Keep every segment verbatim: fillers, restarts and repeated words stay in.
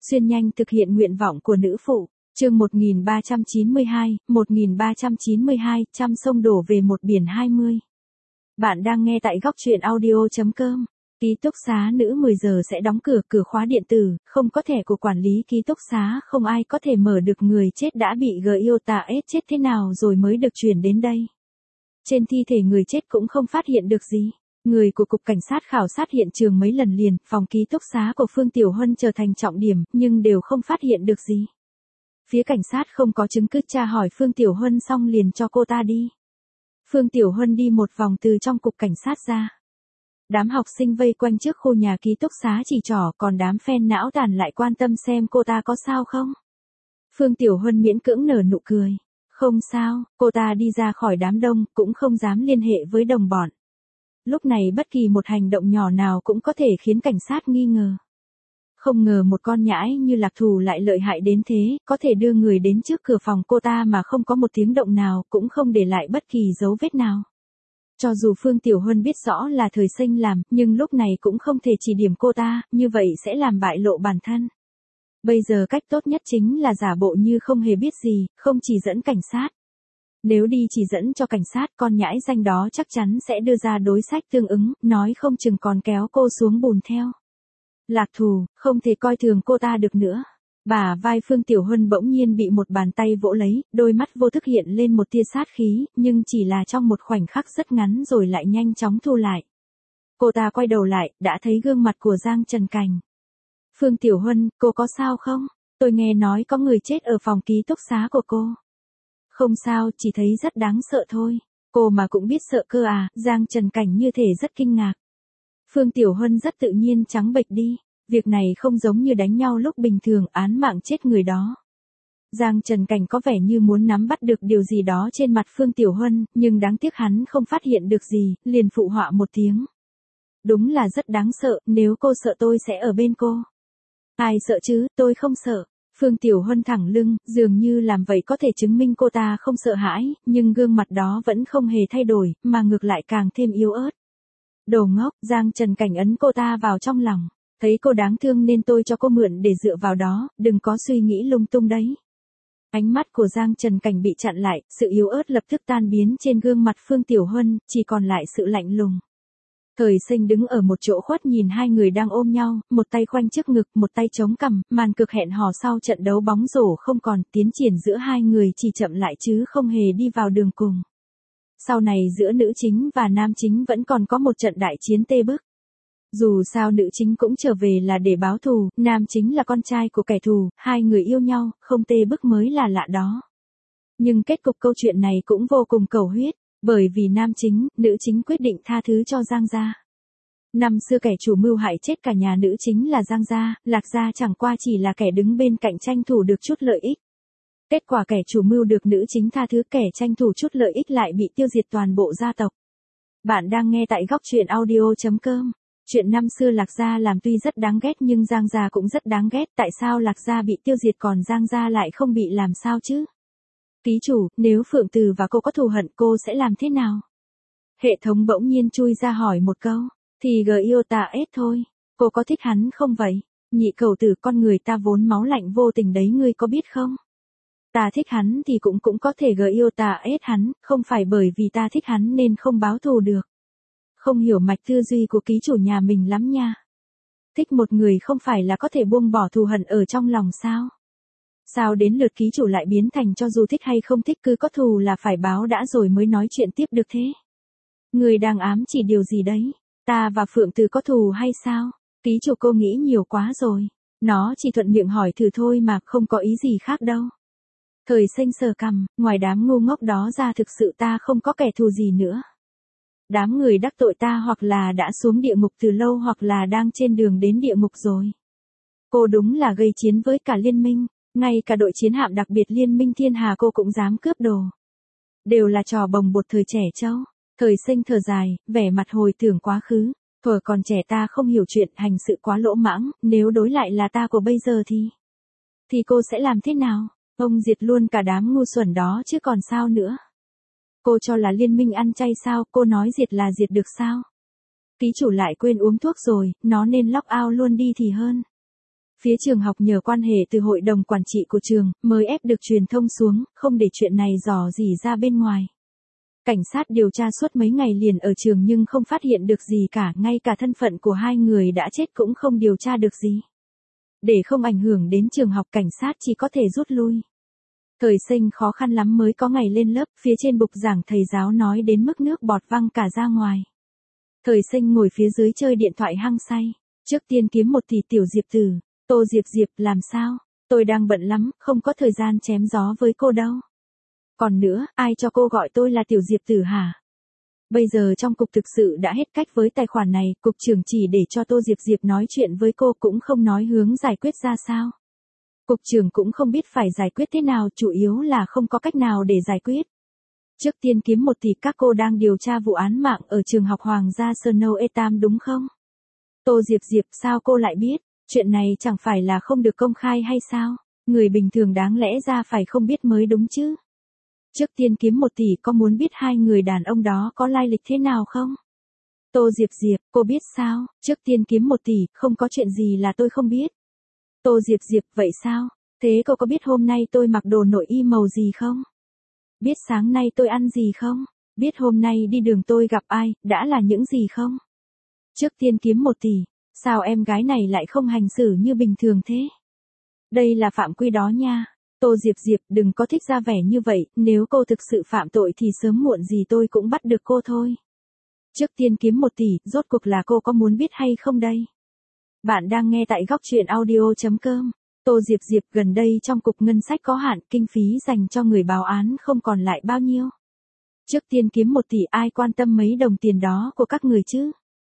Xuyên nhanh thực hiện nguyện vọng của nữ phụ. Chương một nghìn ba trăm chín mươi hai, một nghìn ba trăm chín mươi hai, trăm sông đổ về một biển hai mươi. Bạn đang nghe tại góc truyện audio chấm com. Ký túc xá nữ mười giờ sẽ đóng cửa, cửa khóa điện tử, không có thẻ của quản lý ký túc xá, không ai có thể mở được. Người chết đã bị Gyota S chết thế nào rồi mới được chuyển đến đây. Trên thi thể người chết cũng không phát hiện được gì. Người của Cục Cảnh sát khảo sát hiện trường mấy lần liền, phòng ký túc xá của Phương Tiểu Huân trở thành trọng điểm, nhưng đều không phát hiện được gì. Phía cảnh sát không có chứng cứ, tra hỏi Phương Tiểu Huân xong liền cho cô ta đi. Phương Tiểu Huân đi một vòng từ trong Cục Cảnh sát ra. Đám học sinh vây quanh trước khu nhà ký túc xá chỉ trỏ, còn đám fan não tàn lại quan tâm xem cô ta có sao không. Phương Tiểu Huân miễn cưỡng nở nụ cười. Không sao, cô ta đi ra khỏi đám đông, cũng không dám liên hệ với đồng bọn. Lúc này bất kỳ một hành động nhỏ nào cũng có thể khiến cảnh sát nghi ngờ. Không ngờ một con nhãi như Lạc Thù lại lợi hại đến thế, có thể đưa người đến trước cửa phòng cô ta mà không có một tiếng động nào, cũng không để lại bất kỳ dấu vết nào. Cho dù Phương Tiểu Huân biết rõ là Thời Sinh làm, nhưng lúc này cũng không thể chỉ điểm cô ta, như vậy sẽ làm bại lộ bản thân. Bây giờ cách tốt nhất chính là giả bộ như không hề biết gì, không chỉ dẫn cảnh sát. Nếu đi chỉ dẫn cho cảnh sát, con nhãi danh đó chắc chắn sẽ đưa ra đối sách tương ứng, nói không chừng còn kéo cô xuống bùn theo. Lạc Thù, không thể coi thường cô ta được nữa. Bả vai Phương Tiểu Huân bỗng nhiên bị một bàn tay vỗ lấy, đôi mắt vô thức hiện lên một tia sát khí, nhưng chỉ là trong một khoảnh khắc rất ngắn rồi lại nhanh chóng thu lại. Cô ta quay đầu lại, đã thấy gương mặt của Giang Trần Cảnh. Phương Tiểu Huân, cô có sao không? Tôi nghe nói có người chết ở phòng ký túc xá của cô. Không sao, chỉ thấy rất đáng sợ thôi. Cô mà cũng biết sợ cơ à? Giang Trần Cảnh như thể rất kinh ngạc. Phương Tiểu Huân rất tự nhiên trắng bệch đi. Việc này không giống như đánh nhau lúc bình thường, án mạng chết người đó. Giang Trần Cảnh có vẻ như muốn nắm bắt được điều gì đó trên mặt Phương Tiểu Huân, nhưng đáng tiếc hắn không phát hiện được gì, liền phụ họa một tiếng. Đúng là rất đáng sợ, nếu cô sợ tôi sẽ ở bên cô. Ai sợ chứ, tôi không sợ. Phương Tiểu Huân thẳng lưng, dường như làm vậy có thể chứng minh cô ta không sợ hãi, nhưng gương mặt đó vẫn không hề thay đổi, mà ngược lại càng thêm yếu ớt. Đồ ngốc, Giang Trần Cảnh ấn cô ta vào trong lòng. Thấy cô đáng thương nên tôi cho cô mượn để dựa vào đó, đừng có suy nghĩ lung tung đấy. Ánh mắt của Giang Trần Cảnh bị chặn lại, sự yếu ớt lập tức tan biến trên gương mặt Phương Tiểu Huân, chỉ còn lại sự lạnh lùng. Thời Sinh đứng ở một chỗ khuất nhìn hai người đang ôm nhau, một tay khoanh trước ngực, một tay chống cằm, màn cực hẹn hò sau trận đấu bóng rổ không còn, tiến triển giữa hai người chỉ chậm lại chứ không hề đi vào đường cùng. Sau này giữa nữ chính và nam chính vẫn còn có một trận đại chiến tê bức. Dù sao nữ chính cũng trở về là để báo thù, nam chính là con trai của kẻ thù, hai người yêu nhau, không tê bức mới là lạ đó. Nhưng kết cục câu chuyện này cũng vô cùng cầu huyết, bởi vì nam chính, nữ chính quyết định tha thứ cho Giang gia. Năm xưa kẻ chủ mưu hại chết cả nhà nữ chính là Giang gia, Lạc gia chẳng qua chỉ là kẻ đứng bên cạnh tranh thủ được chút lợi ích. Kết quả kẻ chủ mưu được nữ chính tha thứ, kẻ tranh thủ chút lợi ích lại bị tiêu diệt toàn bộ gia tộc. Bạn đang nghe tại góc truyện audio chấm com. Chuyện năm xưa Lạc gia làm tuy rất đáng ghét nhưng Giang gia cũng rất đáng ghét, tại sao Lạc gia bị tiêu diệt còn Giang gia lại không bị làm sao chứ? Ký chủ, nếu Phượng Từ và cô có thù hận cô sẽ làm thế nào? Hệ thống bỗng nhiên chui ra hỏi một câu, thì Gyota S thôi, cô có thích hắn không vậy? Nhị cầu tử, con người ta vốn máu lạnh vô tình đấy, ngươi có biết không? Ta thích hắn thì cũng cũng có thể Gyota S hắn, không phải bởi vì ta thích hắn nên không báo thù được. Không hiểu mạch tư duy của ký chủ nhà mình lắm nha. Thích một người không phải là có thể buông bỏ thù hận ở trong lòng sao? Sao đến lượt ký chủ lại biến thành cho dù thích hay không thích cứ có thù là phải báo đã rồi mới nói chuyện tiếp được thế? Người đang ám chỉ điều gì đấy? Ta và Phượng Từ có thù hay sao? Ký chủ cô nghĩ nhiều quá rồi. Nó chỉ thuận miệng hỏi thử thôi mà, không có ý gì khác đâu. Thời Sinh sờ cằm, ngoài đám ngu ngốc đó ra thực sự ta không có kẻ thù gì nữa. Đám người đắc tội ta hoặc là đã xuống địa ngục từ lâu hoặc là đang trên đường đến địa ngục rồi. Cô đúng là gây chiến với cả liên minh, ngay cả đội chiến hạm đặc biệt liên minh thiên hà cô cũng dám cướp đồ. Đều là trò bồng bột thời trẻ trâu. Thời Sinh thở dài, vẻ mặt hồi tưởng quá khứ. Thuở còn trẻ ta không hiểu chuyện, hành sự quá lỗ mãng, nếu đối lại là ta của bây giờ thì... Thì cô sẽ làm thế nào? Ông diệt luôn cả đám ngu xuẩn đó chứ còn sao nữa. Cô cho là liên minh ăn chay sao, cô nói diệt là diệt được sao? Ký chủ lại quên uống thuốc rồi, nó nên lock out luôn đi thì hơn. Phía trường học nhờ quan hệ từ hội đồng quản trị của trường, mới ép được truyền thông xuống, không để chuyện này dò dỉ ra bên ngoài. Cảnh sát điều tra suốt mấy ngày liền ở trường nhưng không phát hiện được gì cả, ngay cả thân phận của hai người đã chết cũng không điều tra được gì. Để không ảnh hưởng đến trường học, cảnh sát chỉ có thể rút lui. Thời sinh khó khăn lắm mới có ngày lên lớp, phía trên bục giảng thầy giáo nói đến mức nước bọt văng cả ra ngoài. Thời sinh ngồi phía dưới chơi điện thoại hăng say. Trước tiên kiếm một tỷ tiểu Diệp Tử. Tô Diệp Diệp, làm sao? Tôi đang bận lắm, không có thời gian chém gió với cô đâu. Còn nữa, ai cho cô gọi tôi là tiểu Diệp Tử hả? Bây giờ trong cục thực sự đã hết cách với tài khoản này, cục trưởng chỉ để cho Tô Diệp Diệp nói chuyện với cô cũng không nói hướng giải quyết ra sao. Cục trưởng cũng không biết phải giải quyết thế nào, chủ yếu là không có cách nào để giải quyết. Trước tiên kiếm một tỷ, các cô đang điều tra vụ án mạng ở trường học Hoàng gia Snow Etam đúng không? Tô Diệp Diệp, sao cô lại biết? Chuyện này chẳng phải là không được công khai hay sao? Người bình thường đáng lẽ ra phải không biết mới đúng chứ? Trước tiên kiếm một tỷ, có muốn biết hai người đàn ông đó có lai lịch thế nào không? Tô Diệp Diệp, cô biết sao? Trước tiên kiếm một tỷ, không có chuyện gì là tôi không biết. Tô Diệp Diệp, vậy sao? Thế cô có biết hôm nay tôi mặc đồ nội y màu gì không? Biết sáng nay tôi ăn gì không? Biết hôm nay đi đường tôi gặp ai, đã là những gì không? Trước tiên kiếm một tỷ, sao em gái này lại không hành xử như bình thường thế? Đây là phạm quy đó nha. Tô Diệp Diệp, đừng có thích ra vẻ như vậy, nếu cô thực sự phạm tội thì sớm muộn gì tôi cũng bắt được cô thôi. Trước tiên kiếm một tỷ, rốt cuộc là cô có muốn biết hay không đây? Bạn đang nghe tại góc truyện audio.com. Tô Diệp Diệp, gần đây trong cục ngân sách có hạn, kinh phí dành cho người báo án không còn lại bao nhiêu. Trước tiên kiếm một tỷ, ai quan tâm mấy đồng tiền đó của các người chứ?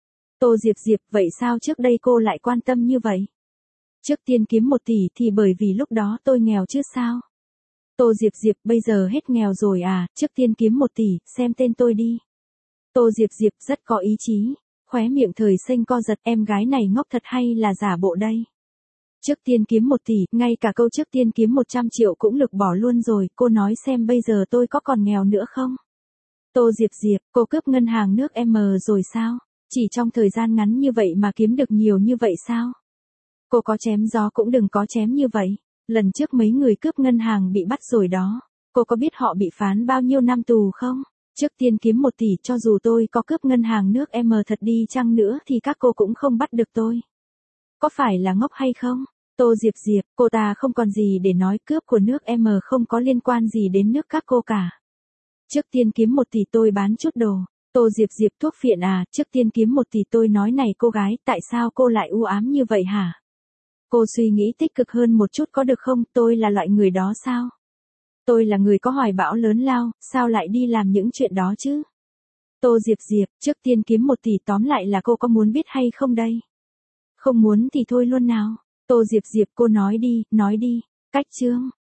Tô Diệp Diệp, vậy sao trước đây cô lại quan tâm như vậy? Trước tiên kiếm một tỷ thì bởi vì lúc đó tôi nghèo chứ sao? Tô Diệp Diệp, bây giờ hết nghèo rồi à, trước tiên kiếm một tỷ, xem tên tôi đi. Tô Diệp Diệp rất có ý chí, khóe miệng thời sinh co giật, em gái này ngốc thật hay là giả bộ đây? Trước tiên kiếm một tỷ, ngay cả câu trước tiên kiếm một trăm triệu cũng lược bỏ luôn rồi, cô nói xem bây giờ tôi có còn nghèo nữa không? Tô Diệp Diệp, cô cướp ngân hàng nước M rồi sao? Chỉ trong thời gian ngắn như vậy mà kiếm được nhiều như vậy sao? Cô có chém gió cũng đừng có chém như vậy. Lần trước mấy người cướp ngân hàng bị bắt rồi đó. Cô có biết họ bị phán bao nhiêu năm tù không? Trước tiên kiếm một tỷ, cho dù tôi có cướp ngân hàng nước M thật đi chăng nữa thì các cô cũng không bắt được tôi. Có phải là ngốc hay không? Tô Diệp Diệp, cô ta không còn gì để nói, cướp của nước M không có liên quan gì đến nước các cô cả. Trước tiên kiếm một tỷ, tôi bán chút đồ. Tô Diệp Diệp, thuốc phiện à? Trước tiên kiếm một tỷ, tôi nói này cô gái, tại sao cô lại u ám như vậy hả? Cô suy nghĩ tích cực hơn một chút có được không? Tôi là loại người đó sao? Tôi là người có hoài bão lớn lao, sao lại đi làm những chuyện đó chứ? Tô Diệp Diệp, trước tiên kiếm một tỷ, tóm lại là cô có muốn biết hay không đây? Không muốn thì thôi luôn nào. Tô Diệp Diệp, cô nói đi, nói đi. Cách chương.